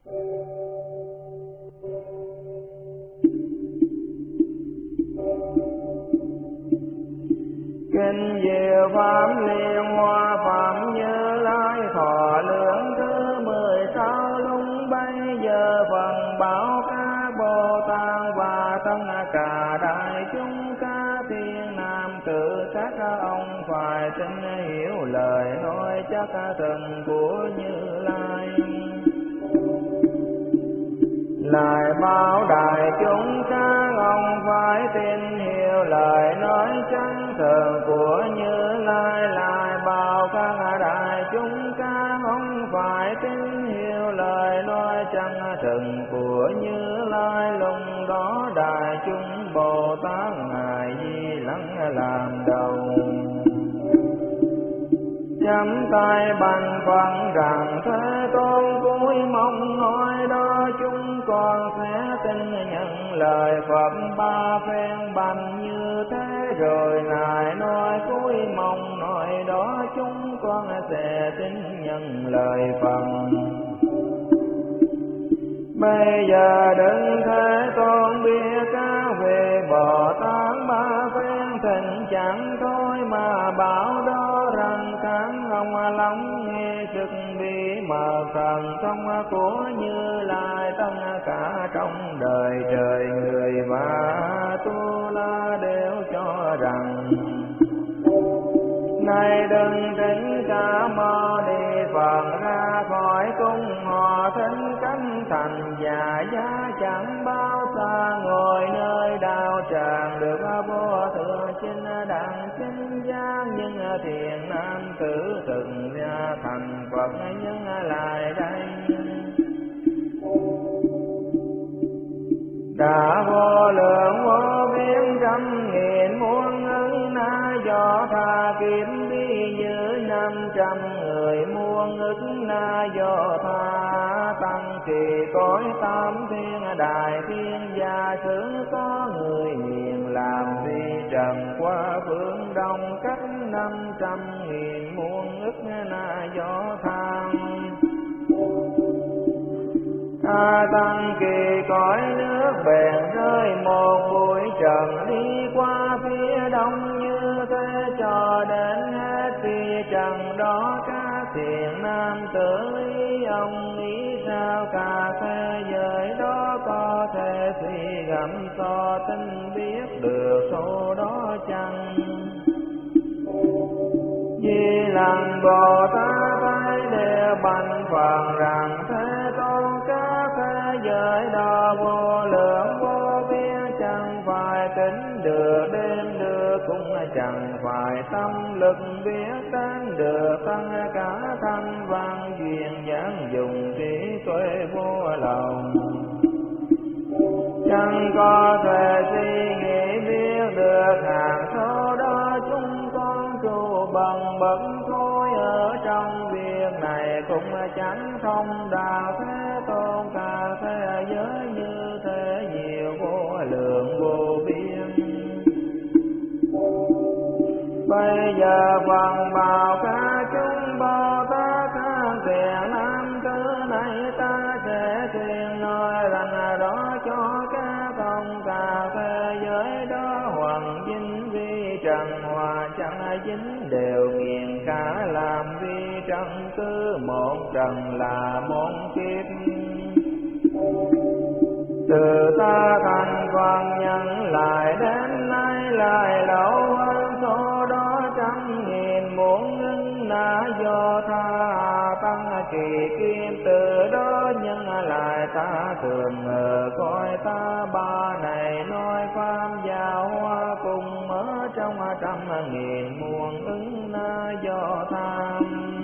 Kinh Diệu Pháp Liên Hoa Phạm Như Lai thọ lượng thứ 16 lúc bấy giờ phần bảo các Bồ Tát và tất cả đại chúng các thiên nam tử các ông phải tin hiểu lời nói chắc thần của Như Lai. Lại bảo đại chúng các ông phải tin hiểu lời nói chân thật của Như Lai. Lại bảo các đại chúng các ông phải tin hiểu lời nói chân thật của Như Lai. Lúc đó đại chúng Bồ Tát ngài Di Lặc làm đầu, chắp tay bạch Phật rằng Thế Tôn cúi mong nói đó chúng con sẽ tin nhận lời Phật ba phen bạch như thế. Rồi ngài nói cúi mong nói đó chúng con sẽ tin nhận lời Phật. Bây giờ Đức Thế Tôn biết các vị Bồ Tát ba phen thịnh chẳng thôi mà bảo đó rằng các ông lắng nghe sức bí mật thần thông của Như Lai. Tất cả trong đời trời người và Tu La đều cho rằng này đừng thỉnh Ca Mâu Ni Phật ra khỏi cung, họ thỉnh cánh thành và giá chẳng bao xa. Ngồi nơi đạo tràng được vô thượng chinh đặng chinh giác, nhưng thiện nam tử từng ra thành Phật nhưng lại đây. Đã vô lượng vô biên trăm nghìn muôn ức na do tha kiếm đi như 500 người muôn ức na do tha tăng trì cõi tam thiên đại thiên gia sử. Có người hiền làm vi trần qua phương đông cách 500.000 muôn ức na do tha. Tăng kỳ cõi nước bèn rơi một bụi trần đi qua phía đông như thế cho đến hết phía trần đó. Các thiện nam tử ý ông nghĩ sao cả thế giới đó có thể suy gẫm so tin biết được số đó chăng? Di Lặc Bồ Tát thấy đều bạch Phật rằng Thế Tôn các thế giới đó vô lượng vô biên, chẳng phải tính được đêm được cũng chẳng phải tâm lực biết đến được. Tất cả thanh văn duyên dáng dùng trí tuệ vô lòng, chẳng có thể suy nghĩ biết được hàng số đó. Chúng con trụ bằng bậc thôi ở trong việc này cũng chẳng thông đạo Thế Tôn. Cả thế giới như thế nhiều vô lượng vô biên. Bây giờ phần bảo các chúng Bồ Tát các thiện nam tử này ta sẽ thuyên nói rằng đó cho các ông cả thế giới đó hoàng vinh vi trần hòa chẳng dính đều nghiền cả làm vi trần. Cứ một trần là một kiếp, từ ta thành Phật nhân lại đến nay lại lâu hơn số đó trăm nghìn muôn ức na do tha tăng kỳ kim. Từ đó nhân lại ta thường ngờ coi ta ba này nói pháp giao hoa cùng ở trong trăm nghìn muôn ức na do tham.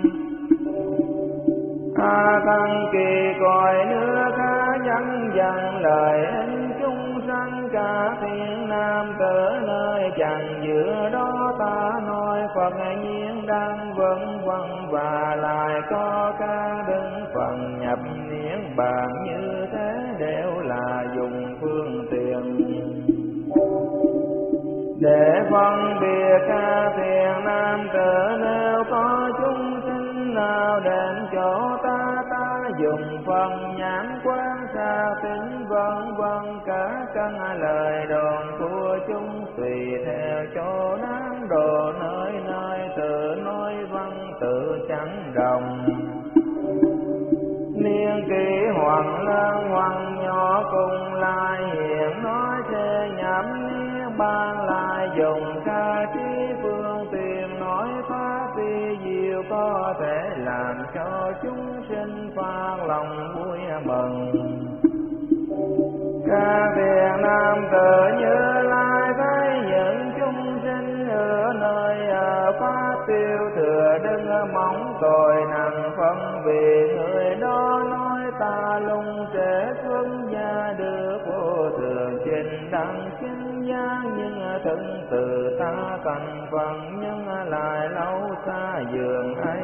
Tăng kỳ cõi nước khá dân dần lời in chúng sanh cả thiên nam tử nơi chẳng giữa đó. Ta nói Phật nhiên đang vân vân và lại có các đức phần nhập niết bàn như thế đều là dùng phương tiện để phân biệt các thiện nam tử. Nếu có chúng sinh nào đến chỗ ta, ta dùng phân nhãn quan sát tính vân vân, cả căn lời đồn của chúng tùy theo chỗ đáng độ, nơi nơi tự nói văn tự chẳng đồng. Niên kỷ hoàng lớn hoàng nhỏ cùng lại hiện nói sẽ nhắm niết ban lại, dùng ca trí phương tiện nói pháp vi diệu, có thể làm cho chúng sinh phát lòng vui mừng. Ca Việt Nam tự Như Lai thấy những chúng sinh ở nơi ở pháp tiêu thừa, đừng mong tội nặng phân vì người đó nói ta lung trẻ xuất gia được vô thường trình đẳng chính giác, nhưng thân từ ta thành phần nhưng lại lâu xa giường ấy.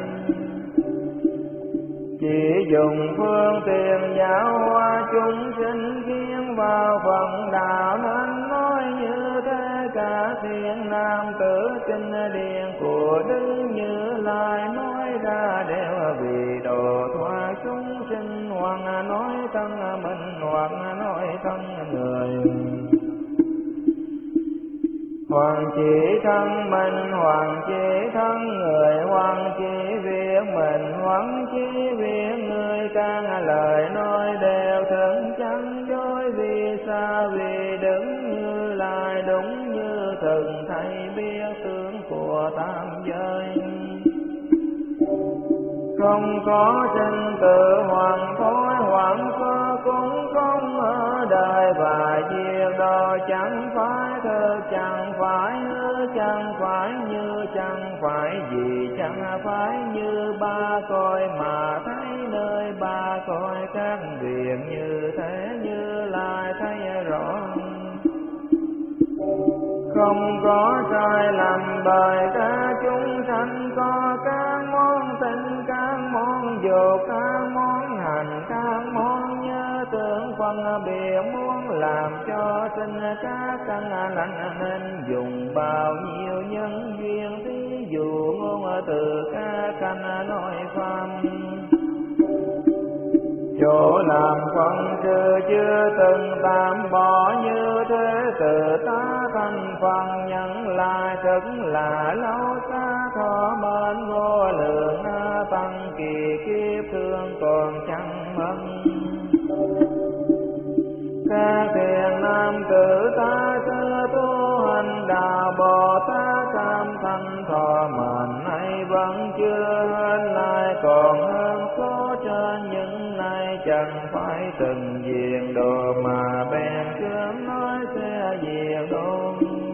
Chỉ dùng phương tiện giáo hóa chúng sinh khiến vào phần đạo, nên nói như thế. Cả thiên nam tử kinh điển của Đức Như Lai nói ra đều vì độ thoát chúng sinh, hoặc nói thân mình hoặc nói thân người. Hoàng chỉ thân mình, hoàng chỉ thân người, hoàng chỉ việc mình, hoàng chỉ việc người. Các lời nói đều thật chẳng dối, vì sao? Vì Đức Như Lai đúng như thần thầy biết tướng của tam giới. Không có sinh tử hoàng thối, hoàng cơ cũng không ở đời, và diệt độ chẳng phải thơ, chẳng phải hư, chẳng phải như, chẳng phải gì, chẳng phải như ba cõi, mà thấy nơi ba cõi các việc như thế Như Lai thấy rõ. Không có sai lầm bởi các chúng sanh, có các món tình, các món dục, các món hành, các món nhớ tưởng phân biệt, muốn làm cho sinh các căn lành, nên dùng bao nhiêu nhân duyên, thí dụ ngôn từ các căn nói pháp. Chỗ làm phân trừ chưa từng tạm bỏ, như thế từ ta thành phần nhận lại, thật là lâu xa thọ mến vô lượng, tăng kỳ kiếp thương còn chẳng mất. Các thiện nam tử ta xưa tu hành đạo Bồ Tát, tam thanh thọ mệnh nay vẫn chưa hết, lại còn hơn số trên những này, chẳng phải từng diệt độ mà bèn cương nói sẽ diệt độ.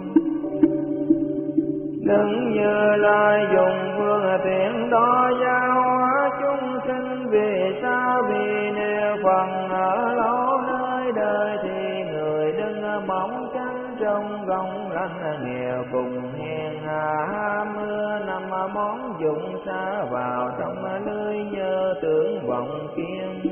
Đừng Như Lai dùng phương tiện đó giáo hóa chúng sinh, vì sao? Vì nếu phần ở lâu nơi đời thì người đừng mong cánh trong gông lạnh, nghèo cùng hèn hạ mưa năm món dụng xa vào trong lưới nhớ tưởng vọng kiên.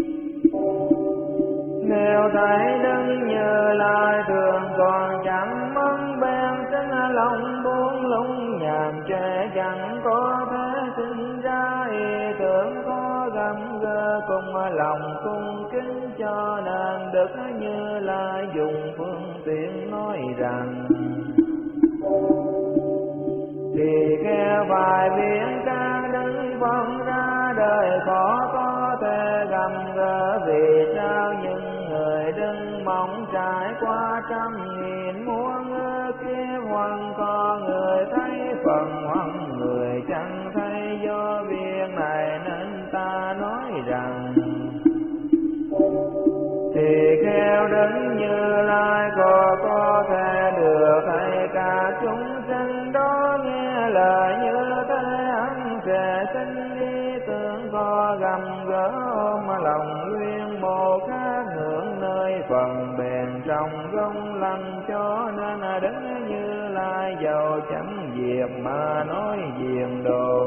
Nếu thấy Đức Như Lai thường còn chẳng mong bèn sinh lòng buông lung nhàm chán, chẳng có thể sinh ra ý tưởng có gầm gỡ, cùng lòng cung kính cho nên Đức Như Lai dùng phương tiện nói rằng. Thì khéo phải biến các đức phân ra đời khó có thể gầm gỡ, vì sao? Nhưng người đừng mong trải qua trăm nghìn muôn kiếp, hoặc có người thấy phần, hoặc người chẳng thấy. Do việc này nên ta nói rằng, thì khéo Đức Như Lai có thể được thấy cả chúng sinh đó nghe lời như thế, hắn sẽ sinh ý tưởng có gầm gỡ, ôm lòng luyện bộ khác hưởng nơi phần bền trong gông lành. Cho nên Đức Như Lai giàu chẳng diệt mà nói diệt độ.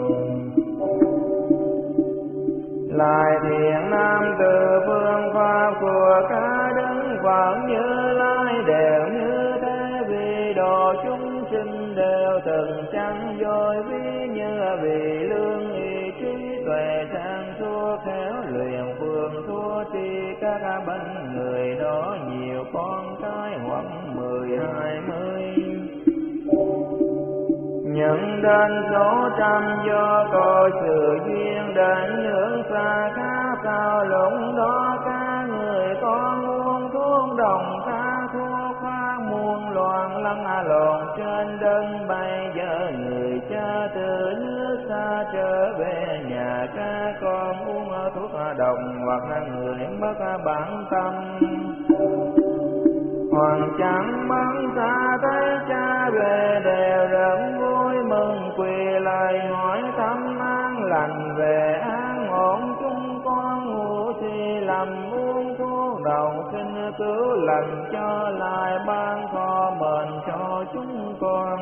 Lại thiện nam từ phương pháp của cả Đức Phật Như Lai đều như thế, vì độ chúng sinh đều từng chẳng dối, ví như vì lương y trí tuệ sáng suốt, khéo luyện phương thuốc tri các bên người đó nhiều con cái hoặc 10-20. Nhận đến số trăm do coi sự duyên đến những xa khá sao lũng đó các người con uống thuốc đồng xa thuốc phát muôn loạn lăn lộn trên đất. Bây giờ người cha từ nước xa trở về nhà các con uống thuốc đồng hoặc người mất bản tâm. Hoàng chẳng bắn xa thấy cha về đều rất vui mừng quỳ lại hỏi thăm an lành về an ổn chúng con ngủ thì lầm uống thuốc đầu xin cứu lành cho lại ban kho mền cho chúng con.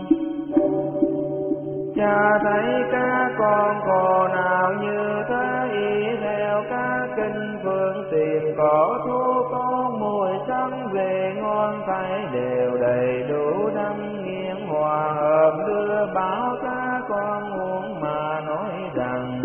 Cha thấy các con khổ nào như thế y theo các kinh phương tìm có thuốc có mùi sắc về ngon thấy đều đầy đủ đâm nghiêng hòa hợp đưa báo các con uống mà nói rằng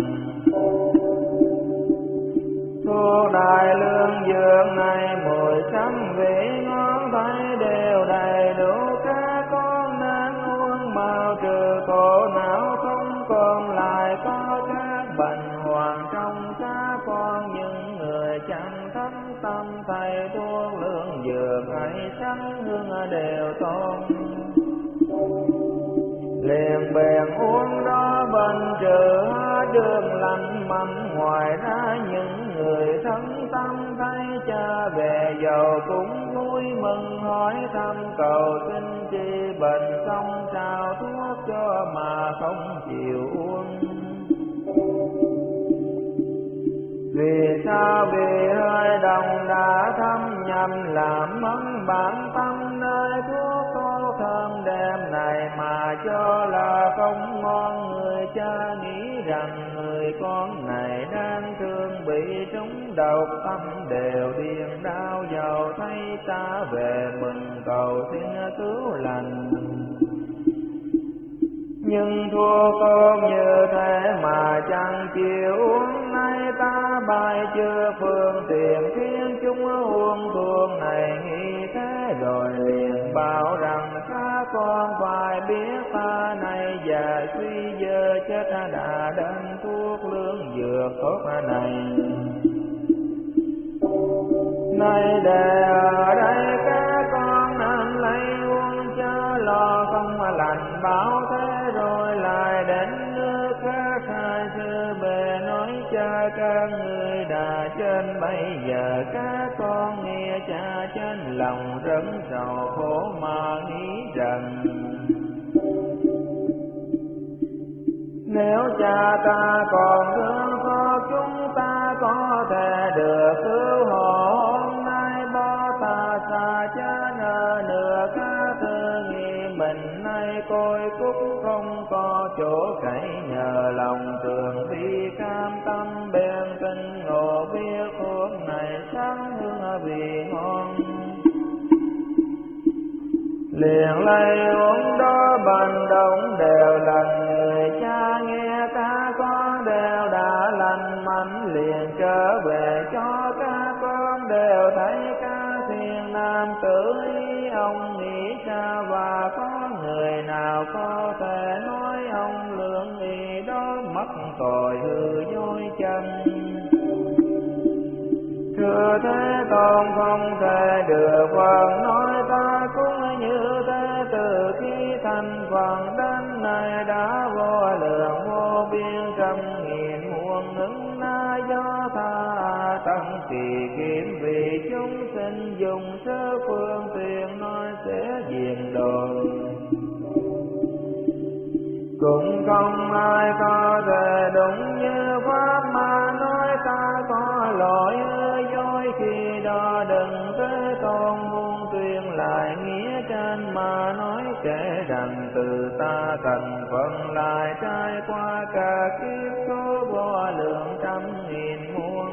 thuốc đại lương dược này mùi sắc vị ngon thấy đều đầy đủ các con nên uống mau trừ khổ não không còn lại có các bệnh hoạn trong các con. Những người chẳng thấm tâm thầy thuốc lương dược hay sắc hương đều tôn liền bèn uống đó bệnh trừ hết đường lành mạnh. Ngoài ra những người thân tâm thấy cha về giàu cũng vui mừng hỏi thăm cầu xin chi bệnh xong sao thuốc cho mà không chịu uống. Vì sao? Vì hơi đồng đã thâm nhầm làm mất bản tâm nơi thuốc có thơm đêm này mà cho là không ngon. Người cha nghĩ rằng người con này đang thương bị trúng độc tâm đều điên đau giàu thấy ta về mừng cầu xin cứu lành. Nhưng thuốc ôm như thế mà chẳng chịu uống. Nay ta bài chưa phương tiện khiến chúng uống thuốc này nghĩ thế rồi liền bảo rằng các con phải biết ta này già suy dơ chết đã đến thuốc lương dược tốt này. Nay để ở đây các con nên lấy uống chớ lo không lành báo thế rồi lại đến nước khác hai sư bề nói cha các người đã trên. Bây giờ các con nghe cha trên lòng rất sầu khổ mà nghĩ rằng nếu cha ta còn thương xót chúng ta có thể được cứu hộ. Hôm nay bỏ ta xa chết ở nửa các tư nghi mình nay côi cúc không có chỗ cậy nhờ lòng thường vi cam tâm bên kinh ngộ biết thuốc này sáng hương vị ngon. Liền lấy uống đó bệnh động đều lành. Người cha nghe các con đều đã lành mạnh liền trở về cho các con đều thấy các thiên nam tử ý ông nghĩ sao và có người nào có thể nói ông lương y đó mất tội hư dối chân. Thưa Thế Tôn không thể được phần nói ta cũng như thế từ khi thành phần đến nay đã vô lượng vô biên trăm nghìn muôn ứng na do tha tăng kỳ kiếm vì chúng sinh dùng sơ phương tiện nói sẽ diệt đồn. Cũng không ai có thể đúng như pháp mà nói ta có lỗi dối khi đó đừng Thế Tôn muôn tuyên lại nghĩa trên mà nói kể rằng từ ta thành phần lại trải qua cả kiếp số vô lượng trăm nghìn muôn.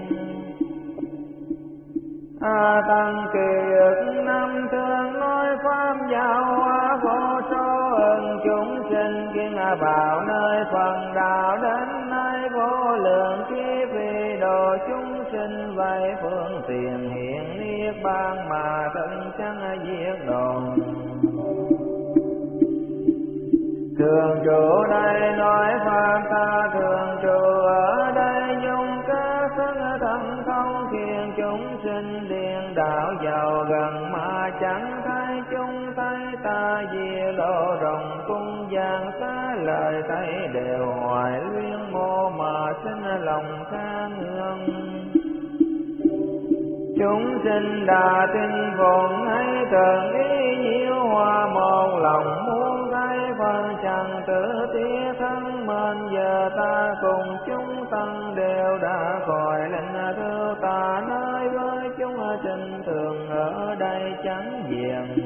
Tăng kỳ ức năm thường nói pháp giáo hóa vô số ơn chúng sinh kiên vào nơi phần đạo đến nay vô lượng kiếp vì độ chúng sinh sinh vậy phương tiện hiện niết bàn mà thân chẳng diệt đồn. Thường trụ đây nói pháp ta thường trụ ở đây dùng các thân thần thông khiến chúng sinh điên đạo giàu gần mà chẳng thấy chúng thấy ta diệt độ rộng cung giang xá lời thấy đều hoài luyện mô mà sinh lòng tha ngương. Chúng sinh đà tin phụng ấy thường ý nhiêu hòa một lòng muốn thấy phần chẳng tự tía thân mình giờ ta cùng chúng tăng đều đã khỏi lệnh thư ta nói với chúng sinh thường ở đây chẳng diện.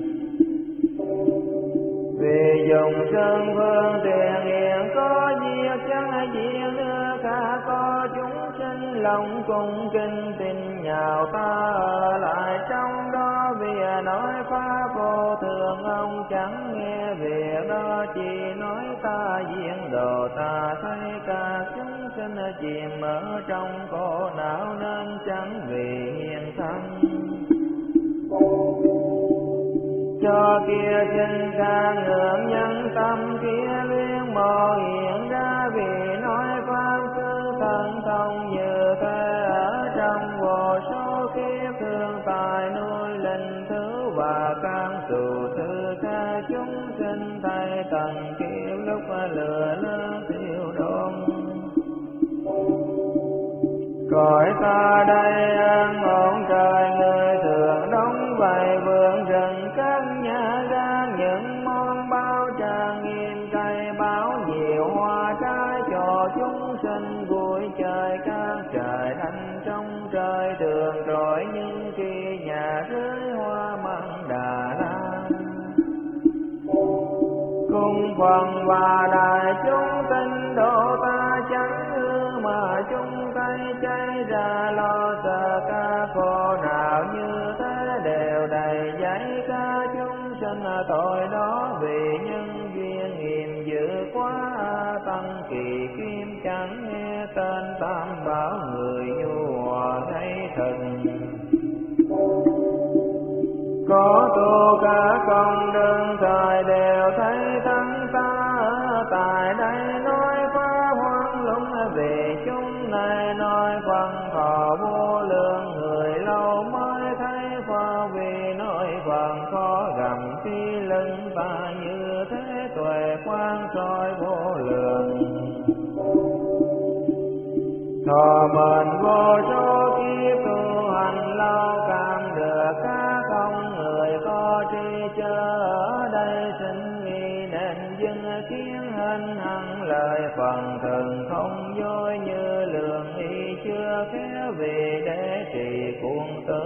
Vì dùng sơn phương tiền hiện có diệt chẳng diệt nữa cả có chúng sinh lòng cùng kinh tin nhào ta ở lại trong đó vì nói pháp vô thường ông chẳng nghe việc đó chỉ nói ta diễn đồ ta thấy cả chúng sinh chìm ở trong khổ não nên chẳng vì hiền thân. Cho kia sinh ca ngưỡng nhân tâm kia luyện mò hiện ra vì nói pháp sư thần thông như thế ở trong vô số kiếp thương tài nuôi linh thứ và can tù thư ca chúng sinh thay tần kiếp lúc lửa lớn thiêu đốt. Cõi ta đây an ổn trời người thường đóng vậy vườn rừng các nhà ra những món bao tràn nghiêm cây báo nhiều hoa trái cho chúng sinh vui chơi các trời thanh trong trời thường trội nhưng khi nhà rơi hoa măng Đà La. Cung phần và đại chúng tinh độ ta chẳng hư mà chúng tay cháy ra lo sợ ca khổ nào như thế đều đầy giấy ca chúng sinh tội đó vì nhân duyên nghiêm dữ quá tăng kỳ kim chẳng nghe tên tam bảo người nhu hòa thấy thần. Có tu cả công đương thời đều thấy thắng ta ở tại đây nói pháp hoang lũng về chúng này nói phần thọ vô lượng người lâu mới thấy pháp vì nói phần khó gầm phi lưng ta như thế tuệ quang soi vô lượng. Thọ mệnh vô số kiếp tu hành lâu cảm được các không người có tri chớ ở đây sinh nghi nên dưng kiến hình hằng lời phần thường không dối như lượng y chưa khéo vì để trì cuồng tử.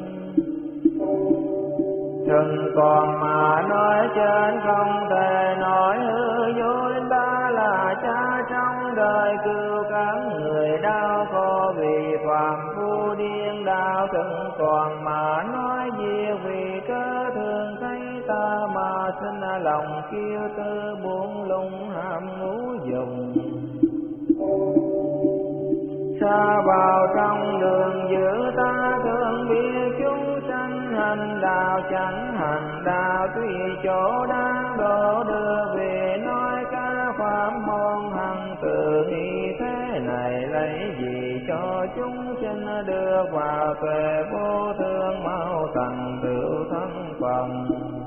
Đừng còn mà nói trên không thể nói hư dối ta là cha trong đời cứu các người đau khổ vì phàm phu điên đạo. Đừng còn mà nói diệt vì cớ thương thấy ta mà sinh lòng kiêu tư buông lung ham ngũ dùng. Xa vào trong đường giữ ta thương biết chúng sanh hành đạo chẳng hành đạo tùy chỗ đang độ đưa về nói ca pháp môn hằng tự nghi thế này lấy gì cho chúng sinh đưa vào tuệ vô thương mau thành tựu thân phần.